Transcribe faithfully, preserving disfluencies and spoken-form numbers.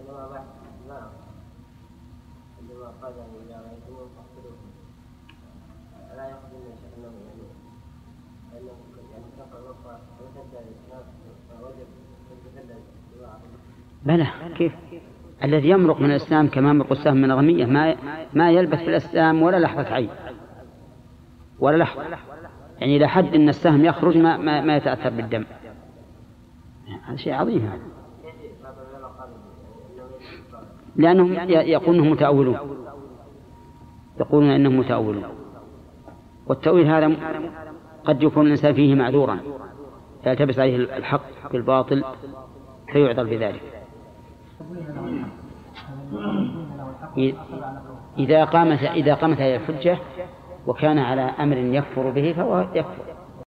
بلى كيف الذي يمرق من الإسلام كما يمرق السهم من الرمية ما ما يلبث في الإسلام ولا لحظة عين ولا لحظة، يعني إلى حد أن السهم يخرج ما ما, ما يتأثر بالدم. هذا شيء عظيم هذا، لأنهم يقولون أنهم متأولون، يقولون أنهم متأولون، والتأويل هذا قد يكون الإنسان فيه معذورا يلتبس عليه الحق بالباطل فيعذر بذلك. إذا قامت إذا قامت هذه الحجة وكان على أمر يكفر به فهو يكفر.